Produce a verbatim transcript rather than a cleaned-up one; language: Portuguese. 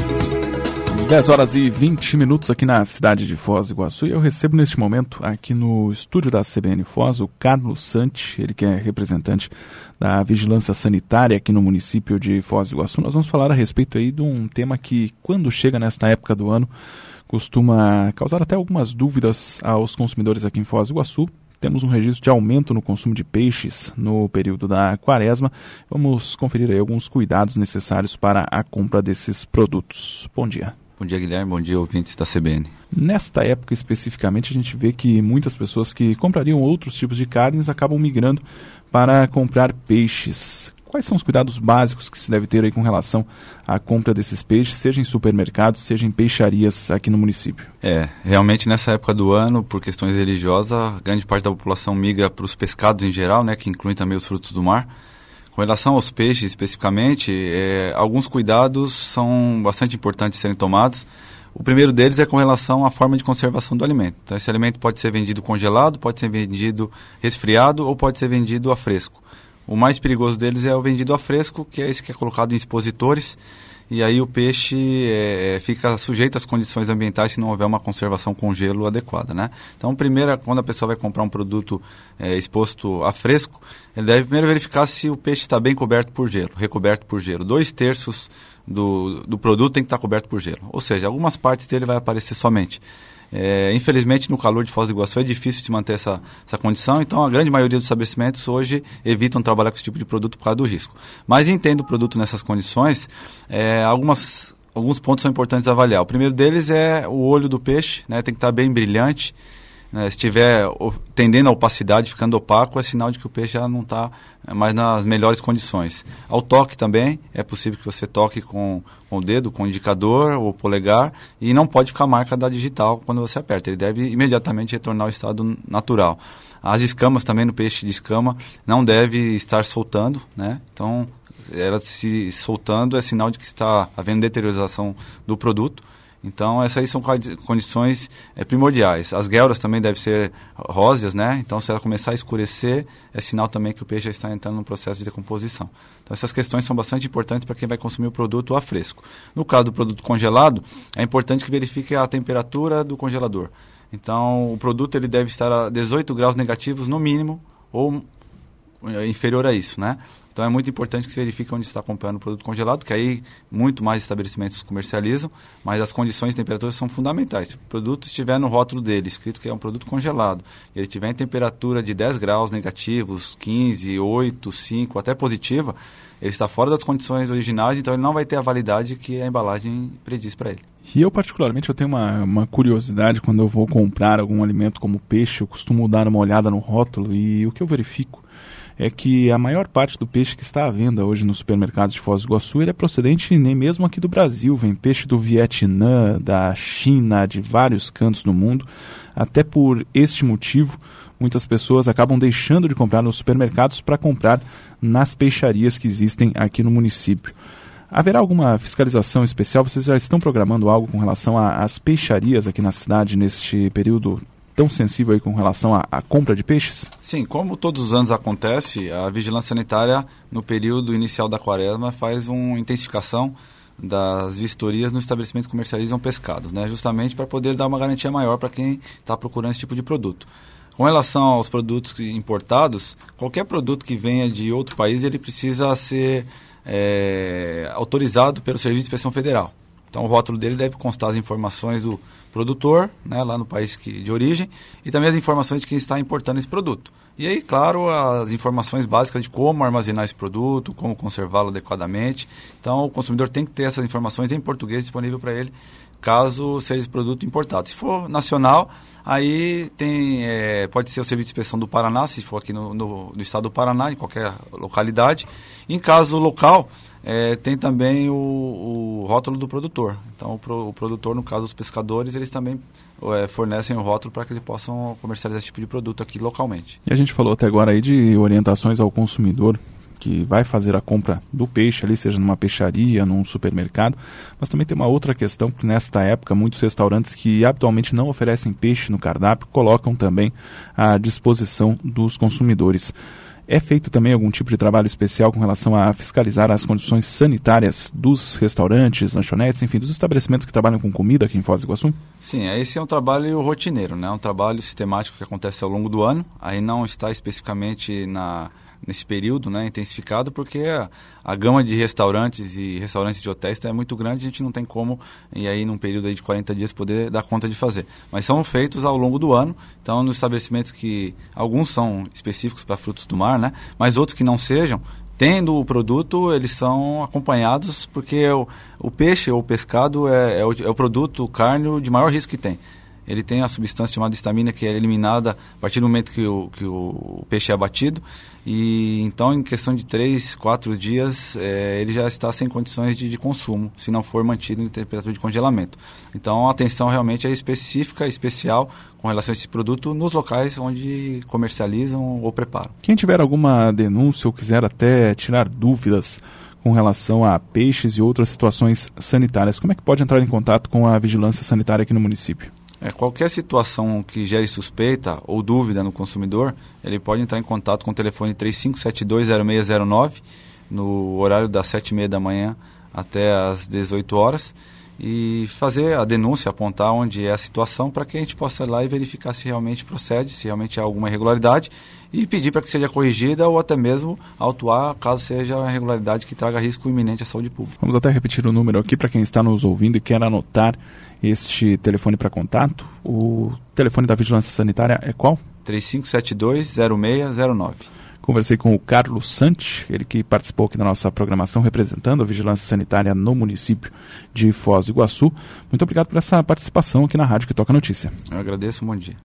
dez horas e vinte minutos aqui na cidade de Foz do Iguaçu, e eu recebo neste momento aqui no estúdio da C B N Foz o Carlos Santi, ele que é representante da Vigilância Sanitária aqui no município de Foz do Iguaçu. Nós vamos falar a respeito aí de um tema que, quando chega nesta época do ano, costuma causar até algumas dúvidas aos consumidores aqui em Foz do Iguaçu. Temos um registro de aumento no consumo de peixes no período da quaresma. Vamos conferir aí alguns cuidados necessários para a compra desses produtos. Bom dia. Bom dia, Guilherme. Bom dia, ouvintes da C B N. Nesta época especificamente, a gente vê que muitas pessoas que comprariam outros tipos de carnes acabam migrando para comprar peixes. Quais são os cuidados básicos que se deve ter aí com relação à compra desses peixes, seja em supermercados, seja em peixarias aqui no município? É, realmente nessa época do ano, por questões religiosas, grande parte da população migra para os pescados em geral, né, que incluem também os frutos do mar. Com relação aos peixes especificamente, é, alguns cuidados são bastante importantes de serem tomados. O primeiro deles é com relação à forma de conservação do alimento. Então, esse alimento pode ser vendido congelado, pode ser vendido resfriado ou pode ser vendido a fresco. O mais perigoso deles é o vendido a fresco, que é esse que é colocado em expositores, e aí o peixe é, fica sujeito às condições ambientais se não houver uma conservação com gelo adequada, né? Então, primeiro, quando a pessoa vai comprar um produto é, exposto a fresco, ele deve primeiro verificar se o peixe está bem coberto por gelo, recoberto por gelo. Dois terços do, do produto tem que estar coberto por gelo, ou seja, algumas partes dele vai aparecer somente. É, infelizmente, no calor de Foz do Iguaçu é difícil de manter essa, essa condição, então a grande maioria dos estabelecimentos hoje evitam trabalhar com esse tipo de produto por causa do risco. Mas entendo o produto nessas condições, é, algumas, alguns pontos são importantes a avaliar. O primeiro deles é o olho do peixe, né, tem que estar bem brilhante. Né, se estiver tendendo à opacidade, ficando opaco, é sinal de que o peixe já não está mais nas melhores condições. Ao toque também, é possível que você toque com, com o dedo, com o indicador ou polegar, e não pode ficar marca da digital quando você aperta. Ele deve imediatamente retornar ao estado natural. As escamas também no peixe de escama não deve estar soltando, né? Então, ela se soltando é sinal de que está havendo deteriorização do produto. Então, essas aí são condições é, primordiais. As guelras também devem ser róseas, né? Então, se ela começar a escurecer, é sinal também que o peixe já está entrando num processo de decomposição. Então, essas questões são bastante importantes para quem vai consumir o produto a fresco. No caso do produto congelado, é importante que verifique a temperatura do congelador. Então, o produto ele deve estar a dezoito graus negativos no mínimo ou inferior a isso, né? Então é muito importante que se verifique onde está comprando o produto congelado, que aí muito mais estabelecimentos comercializam, mas as condições de temperatura são fundamentais. Se o produto estiver no rótulo dele, escrito que é um produto congelado, e ele estiver em temperatura de dez graus negativos, quinze, oito, cinco, até positiva, ele está fora das condições originais, então ele não vai ter a validade que a embalagem prediz para ele. E eu, particularmente, eu tenho uma, uma curiosidade quando eu vou comprar algum alimento como peixe, eu costumo dar uma olhada no rótulo e o que eu verifico é que a maior parte do peixe que está à venda hoje nos supermercados de Foz do Iguaçu, ele é procedente nem mesmo aqui do Brasil, vem peixe do Vietnã, da China, de vários cantos do mundo. Até por este motivo, muitas pessoas acabam deixando de comprar nos supermercados para comprar nas peixarias que existem aqui no município. Haverá alguma fiscalização especial? Vocês já estão programando algo com relação às peixarias aqui na cidade neste período tão sensível aí com relação à, à compra de peixes? Sim, como todos os anos acontece, a Vigilância Sanitária, no período inicial da quaresma, faz uma intensificação das vistorias nos estabelecimentos que comercializam pescados, né? Justamente para poder dar uma garantia maior para quem está procurando esse tipo de produto. Com relação aos produtos importados, qualquer produto que venha de outro país, ele precisa ser é, autorizado pelo Serviço de Inspeção Federal. Então, o rótulo dele deve constar as informações do produtor, né, lá no país que, de origem, e também as informações de quem está importando esse produto. E aí, claro, as informações básicas de como armazenar esse produto, como conservá-lo adequadamente. Então, o consumidor tem que ter essas informações em português disponível para ele, caso seja esse produto importado. Se for nacional, aí tem, é, pode ser o Serviço de Inspeção do Paraná, se for aqui no, no, no estado do Paraná, em qualquer localidade. Em caso local, é, tem também o, o rótulo do produtor. Então, o, pro, o produtor, no caso dos pescadores, eles também é, fornecem o rótulo para que eles possam comercializar esse tipo de produto aqui localmente. E a gente falou até agora aí de orientações ao consumidor que vai fazer a compra do peixe ali, seja numa peixaria, num supermercado, mas também tem uma outra questão, que nesta época muitos restaurantes que habitualmente não oferecem peixe no cardápio colocam também à disposição dos consumidores. É feito também algum tipo de trabalho especial com relação a fiscalizar as condições sanitárias dos restaurantes, lanchonetes, enfim, dos estabelecimentos que trabalham com comida aqui em Foz do Iguaçu? Sim, esse é um trabalho rotineiro, né? Um trabalho sistemático que acontece ao longo do ano. Aí não está especificamente na, nesse período, né, intensificado, porque a, a gama de restaurantes e restaurantes de hotéis é muito grande, a gente não tem como, e aí num período aí de quarenta dias, poder dar conta de fazer. Mas são feitos ao longo do ano, então nos estabelecimentos que, alguns são específicos para frutos do mar, né, mas outros que não sejam, tendo o produto, eles são acompanhados, porque o, o peixe ou o pescado é, é, o, é o produto, o carne de maior risco que tem. Ele tem a substância chamada histamina, que é eliminada a partir do momento que o, que o peixe é abatido. E então, em questão de três, quatro dias, é, ele já está sem condições de, de consumo, se não for mantido em temperatura de congelamento. Então, a atenção realmente é específica, especial, com relação a esse produto nos locais onde comercializam ou preparam. Quem tiver alguma denúncia ou quiser até tirar dúvidas com relação a peixes e outras situações sanitárias, como é que pode entrar em contato com a vigilância sanitária aqui no município? É, qualquer situação que gere suspeita ou dúvida no consumidor, ele pode entrar em contato com o telefone três cinco sete dois zero seis zero nove, no horário das sete e meia da manhã até as dezoito horas, e fazer a denúncia, apontar onde é a situação, para que a gente possa ir lá e verificar se realmente procede, se realmente há alguma irregularidade, e pedir para que seja corrigida ou até mesmo autuar caso seja uma irregularidade que traga risco iminente à saúde pública. Vamos até repetir o número aqui para quem está nos ouvindo e quer anotar este telefone para contato. O telefone da Vigilância Sanitária é qual? três cinco sete dois zero seis zero nove. Conversei com o Carlos Santi, ele que participou aqui da nossa programação representando a Vigilância Sanitária no município de Foz do Iguaçu. Muito obrigado por essa participação aqui na Rádio que Toca Notícia. Eu agradeço, um bom dia.